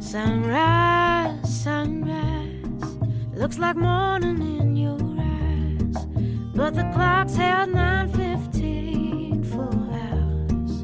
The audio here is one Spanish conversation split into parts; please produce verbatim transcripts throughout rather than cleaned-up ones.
Sunrise, sunrise, looks like morning in your eyes, but the clock's held nine fifteen for hours.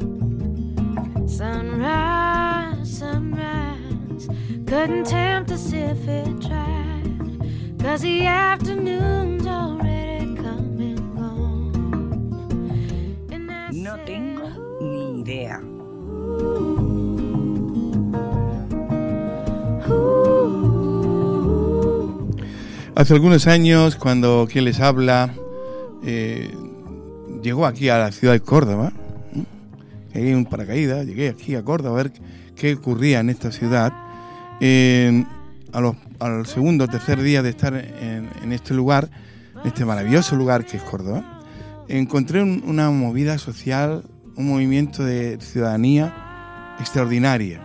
Sunrise, sunrise, couldn't tempt us if it tried, 'cause the afternoon's already come and gone. And I No said, tengo ni idea. Hace algunos años, cuando quien les habla eh, llegó aquí a la ciudad de Córdoba, ¿eh? Llegué un paracaídas, llegué aquí a Córdoba a ver qué ocurría en esta ciudad. Eh, a los, al segundo o tercer día de estar en, en este lugar, en este maravilloso lugar que es Córdoba, encontré un, una movida social, un movimiento de ciudadanía extraordinaria.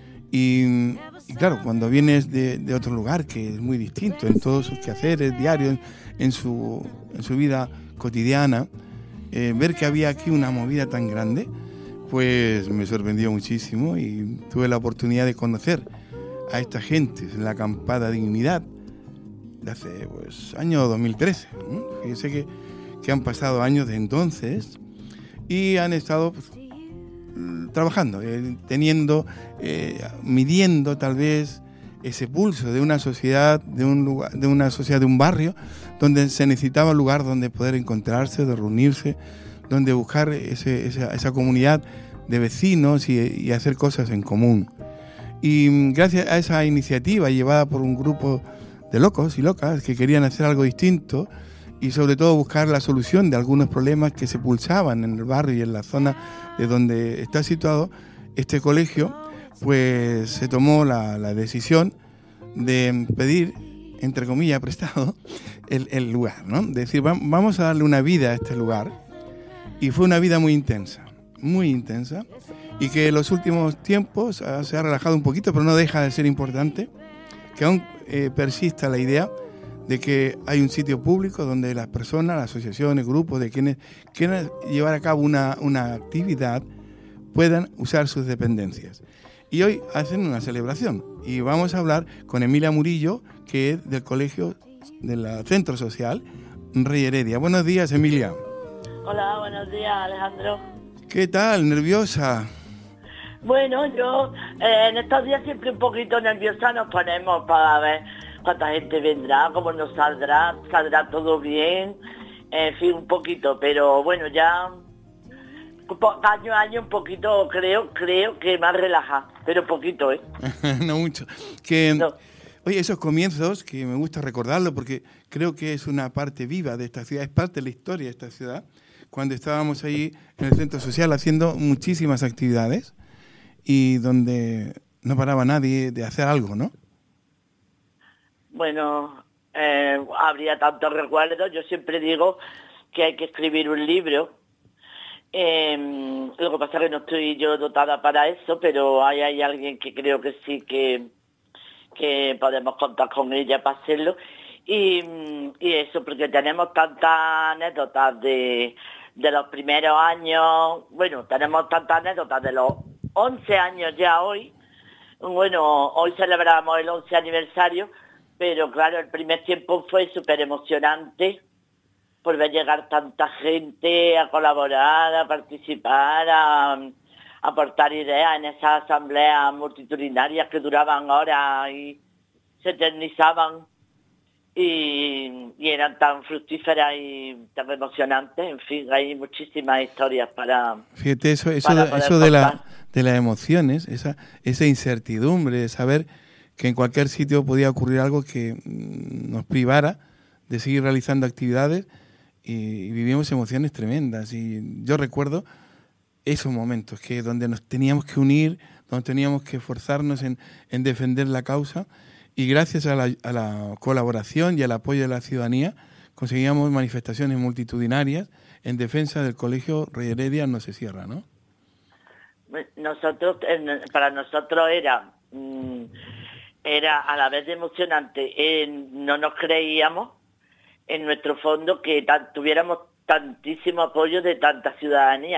Y, y claro, cuando vienes de, de otro lugar que es muy distinto en todos sus quehaceres diarios, en, en, su, en su vida cotidiana, eh, ver que había aquí una movida tan grande, pues me sorprendió muchísimo y tuve la oportunidad de conocer a esta gente en la acampada Dignidad de hace pues año dos mil trece, ¿no? Fíjese que, que han pasado años de entonces y han estado pues, trabajando, eh, teniendo, eh, midiendo tal vez ese pulso de una sociedad, de un lugar, de una sociedad, de un barrio, donde se necesitaba un lugar donde poder encontrarse, de reunirse, donde buscar ese, esa, esa comunidad de vecinos y, y hacer cosas en común. Y gracias a esa iniciativa llevada por un grupo de locos y locas que querían hacer algo distinto y sobre todo buscar la solución de algunos problemas que se pulsaban en el barrio y en la zona de donde está situado este colegio, pues se tomó la, la decisión de pedir, entre comillas, prestado el, el lugar, ¿no? De decir, vamos a darle una vida a este lugar. Y fue una vida muy intensa, muy intensa, y que en los últimos tiempos uh, se ha relajado un poquito, pero no deja de ser importante, que aún eh, persista la idea de que hay un sitio público donde las personas, las asociaciones, grupos de quienes quieran llevar a cabo una, una actividad puedan usar sus dependencias. Y hoy hacen una celebración y vamos a hablar con Emilia Murillo, que es del colegio del Centro Social Rey Heredia. Buenos días, Emilia. Hola, buenos días, Alejandro. ¿Qué tal? ¿Nerviosa? Bueno, yo eh, en estos días siempre un poquito nerviosa nos ponemos para ver cuánta gente vendrá, cómo nos saldrá, saldrá todo bien, en fin, un poquito, pero bueno, ya año a año un poquito, creo, creo que más relaja, pero poquito, ¿eh? No mucho. Que, no. Oye, esos comienzos, que me gusta recordarlo porque creo que es una parte viva de esta ciudad, es parte de la historia de esta ciudad, cuando estábamos ahí en el centro social haciendo muchísimas actividades y donde no paraba nadie de hacer algo, ¿no? Bueno, eh, habría tantos recuerdos. Yo siempre digo que hay que escribir un libro. Eh, lo que pasa es que no estoy yo dotada para eso, pero hay, hay alguien que creo que sí que, que podemos contar con ella para hacerlo. Y, y eso, porque tenemos tantas anécdotas de, de los primeros años. Bueno, tenemos tantas anécdotas de los once años ya hoy. Bueno, hoy celebramos el once aniversario, pero claro, el primer tiempo fue súper emocionante por ver llegar tanta gente a colaborar, a participar, a, a aportar ideas en esas asambleas multitudinarias que duraban horas y se eternizaban y, y eran tan fructíferas y tan emocionantes. En fin, hay muchísimas historias para Fíjate, eso, eso, para de, eso de, la, de las emociones, esa, esa incertidumbre de saber que en cualquier sitio podía ocurrir algo que nos privara de seguir realizando actividades y, y vivimos emociones tremendas. Y yo recuerdo esos momentos que donde nos teníamos que unir, donde teníamos que esforzarnos en, en defender la causa y gracias a la, a la colaboración y al apoyo de la ciudadanía conseguíamos manifestaciones multitudinarias en defensa del colegio Rey Heredia No Se Cierra, ¿no? Nosotros, para nosotros era... Mmm, era a la vez de emocionante. Eh, no nos creíamos en nuestro fondo que tan, tuviéramos tantísimo apoyo de tanta ciudadanía,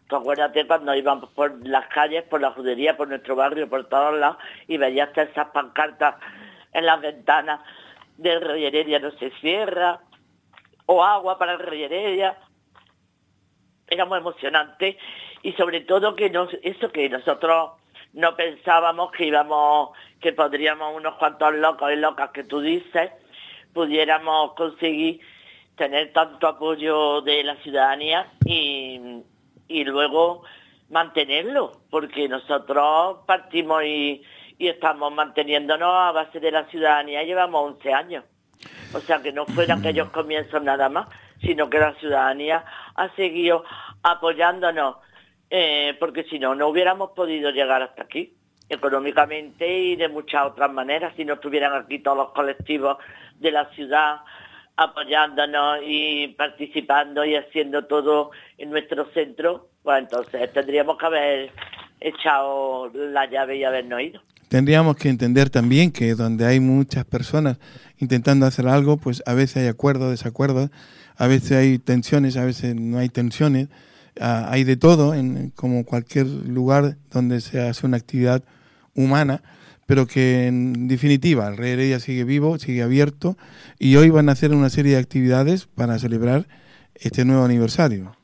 Tú acuérdate cuando íbamos por las calles, por la judería, por nuestro barrio, por todos lados, y veías esas pancartas en las ventanas del Rey Heredia no se cierra, o agua para el Rey Heredia. Era muy emocionante, y sobre todo que nos, eso que nosotros no pensábamos que íbamos, que podríamos unos cuantos locos y locas que tú dices, pudiéramos conseguir tener tanto apoyo de la ciudadanía y, y luego mantenerlo, porque nosotros partimos y, y estamos manteniéndonos a base de la ciudadanía, llevamos once años. O sea que no fueran aquellos comienzos nada más, sino que la ciudadanía ha seguido apoyándonos, eh, porque si no, no hubiéramos podido llegar hasta aquí, económicamente y de muchas otras maneras, si no estuvieran aquí todos los colectivos de la ciudad apoyándonos y participando y haciendo todo en nuestro centro, pues entonces tendríamos que haber echado la llave y habernos ido. Tendríamos que entender también que donde hay muchas personas intentando hacer algo, pues a veces hay acuerdos, desacuerdos, a veces hay tensiones, a veces no hay tensiones, uh, hay de todo, en como cualquier lugar donde se hace una actividad humana, pero que en definitiva el Rey Heredia sigue vivo, sigue abierto, y hoy van a hacer una serie de actividades para celebrar este nuevo aniversario.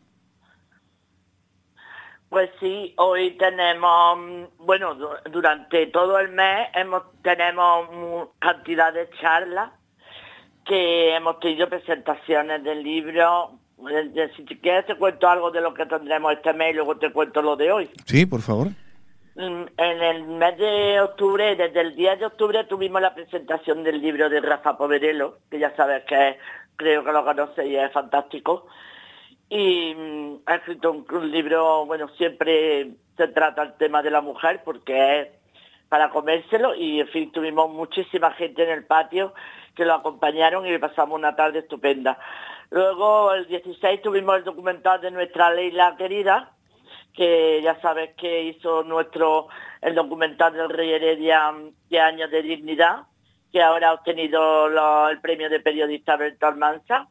Pues sí, hoy tenemos, bueno, durante todo el mes hemos tenemos cantidad de charlas, que hemos tenido presentaciones del libro. Si quieres te cuento algo de lo que tendremos este mes y luego te cuento lo de hoy. Sí, por favor. En el mes de octubre, desde el diez de octubre, tuvimos la presentación del libro de Rafa Poverello, que ya sabes que es, creo que lo conoces y es fantástico. Y mm, ha escrito un, un libro, bueno, siempre se trata el tema de la mujer porque es para comérselo, y en fin, tuvimos muchísima gente en el patio que lo acompañaron y pasamos una tarde estupenda. Luego el dieciséis tuvimos el documental de nuestra Leila querida, que ya sabes que hizo nuestro el documental del Rey Heredia, diez años de dignidad, que ahora ha obtenido lo, el premio de periodista Alberto Almanza,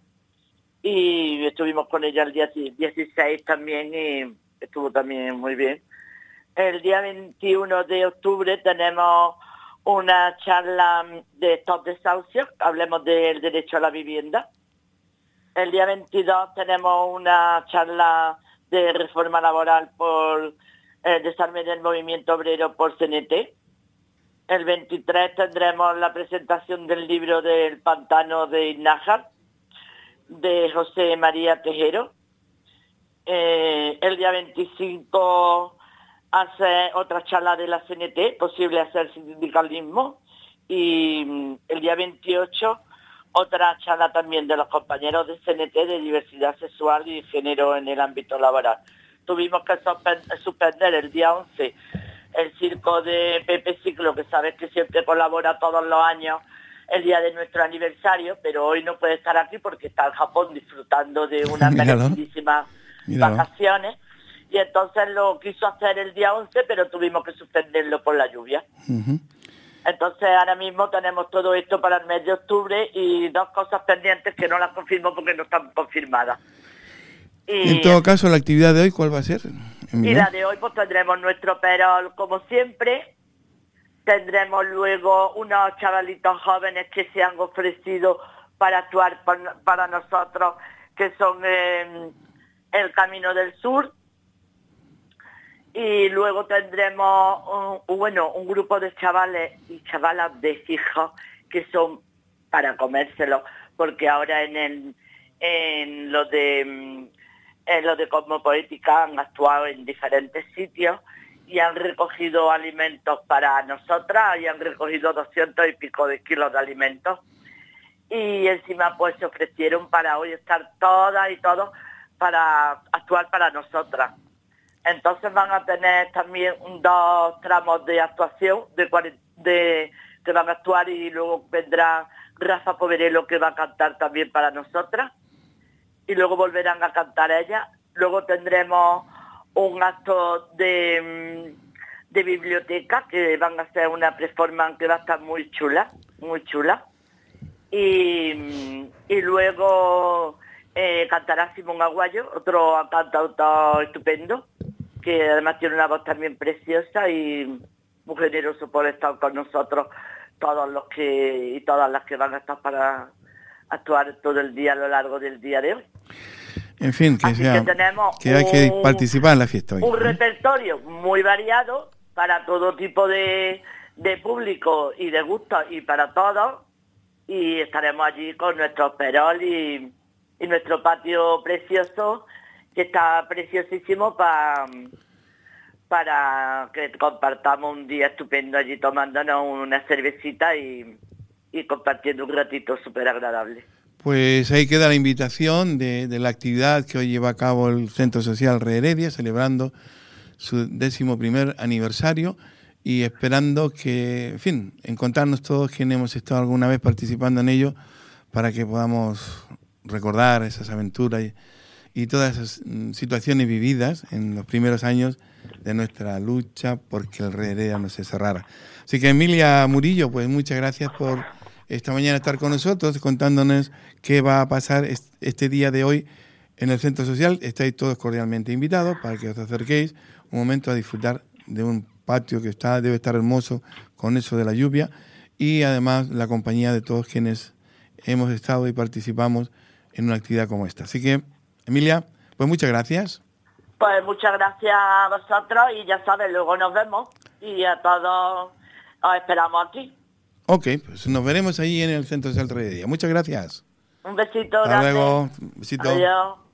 y estuvimos con ella el día dieciséis también y estuvo también muy bien. El día veintiuno de octubre tenemos una charla de Stop Desahucios, hablemos del derecho a la vivienda. El día veintidós tenemos una charla de reforma laboral por el desarme del movimiento obrero por C N T. El veintitrés tendremos la presentación del libro del pantano de Iznájar, de José María Tejero. Eh, el día veinticinco hace otra charla de la C N T, posible hacer sindicalismo, y el día veintiocho otra charla también de los compañeros de C N T de diversidad sexual y género en el ámbito laboral. Tuvimos que suspender el día once el circo de Pepe Ciclo, que sabes que siempre colabora todos los años el día de nuestro aniversario, pero hoy no puede estar aquí porque está en Japón disfrutando de unas merecidísimas vacaciones, y entonces lo quiso hacer el día once, pero tuvimos que suspenderlo por la lluvia. Uh-huh. Entonces ahora mismo tenemos todo esto para el mes de octubre y dos cosas pendientes que no las confirmo porque no están confirmadas. Y en todo caso, la actividad de hoy, ¿cuál va a ser? Y la de hoy pues tendremos nuestro perol como siempre. Tendremos luego unos chavalitos jóvenes que se han ofrecido para actuar por, para nosotros, que son eh, el Camino del Sur. Y luego tendremos un, bueno, un grupo de chavales y chavalas de hijos que son para comérselos, porque ahora en el, en lo de en lo de Cosmopoética han actuado en diferentes sitios y han recogido alimentos para nosotras, y han recogido doscientos y pico de kilos de alimentos, y encima pues se ofrecieron para hoy estar todas y todos para actuar para nosotras. Entonces van a tener también dos tramos de actuación de, de que van a actuar, y luego vendrá Rafa Poverello, que va a cantar también para nosotras, y luego volverán a cantar ellas. Luego tendremos un acto de, de biblioteca, que van a hacer una performance que va a estar muy chula, muy chula. Y, y luego eh, cantará Simón Aguayo, otro cantautor estupendo. que además tiene una voz también preciosa y muy generoso por estar con nosotros, todos los que y todas las que van a estar para actuar todo el día a lo largo del día de hoy. En fin, que, Así sea, que, tenemos que hay un, que participar en la fiesta hoy. un ¿eh? repertorio muy variado para todo tipo de, de público y de gustos y para todos. Y estaremos allí con nuestros perol y, y nuestro patio precioso, que está preciosísimo para para que compartamos un día estupendo allí tomándonos una cervecita y, y compartiendo un ratito súper agradable. Pues ahí queda la invitación de, de la actividad que hoy lleva a cabo el Centro Social Re Heredia, celebrando su décimo primer aniversario y esperando que, en fin, encontrarnos todos quienes hemos estado alguna vez participando en ello para que podamos recordar esas aventuras y, y todas esas mm, situaciones vividas en los primeros años de nuestra lucha porque el Re Heredia no se cerrara. Así que Emilia Murillo, pues muchas gracias por esta mañana estar con nosotros contándonos qué va a pasar este día de hoy en el Centro Social. Estáis todos cordialmente invitados para que os acerquéis un momento a disfrutar de un patio que está debe estar hermoso con eso de la lluvia y además la compañía de todos quienes hemos estado y participamos en una actividad como esta. Así que, Emilia, pues muchas gracias. Pues muchas gracias a vosotros y ya sabes, luego nos vemos y a todos os esperamos aquí. Ok, pues nos veremos allí en el Centro Social Re Heredia. Muchas gracias. Un besito Hasta grande. luego. Un besito. Adiós.